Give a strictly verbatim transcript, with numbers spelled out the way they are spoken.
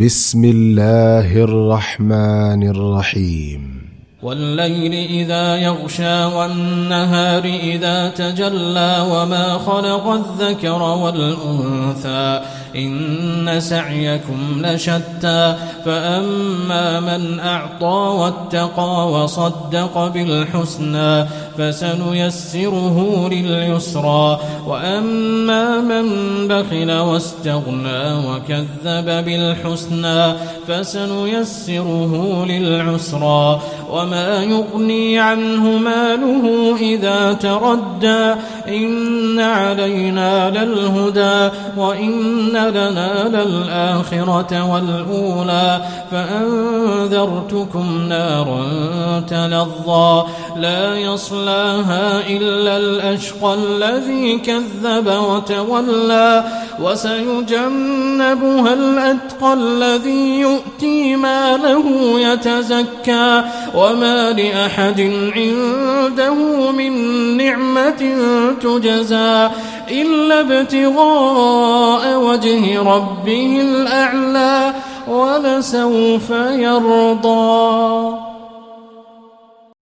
بسم الله الرحمن الرحيم والليل إذا يغشى والنهار إذا تجلى وما خلق الذكر والأنثى إن سعيكم لشتى فأما من أعطى واتقى وصدق بالحسنى فسنيسره لليسرى وأما من بخل واستغنى وكذب بالحسنى فسنيسره للعسرى وما يغني عنه ماله إذا تردى إن علينا للهدى وإن لنا للآخرة والأولى فأنذرتكم نارا تلظى لا يصلاها إلا الأشقى الذي كذب وتولى وسيجنبها الأتقى الذي يؤتي ماله يتزكى وما لأحد عنده من نعمة تجزى إلا ابتغاء وجه ربه الأعلى ولسوف يرضى.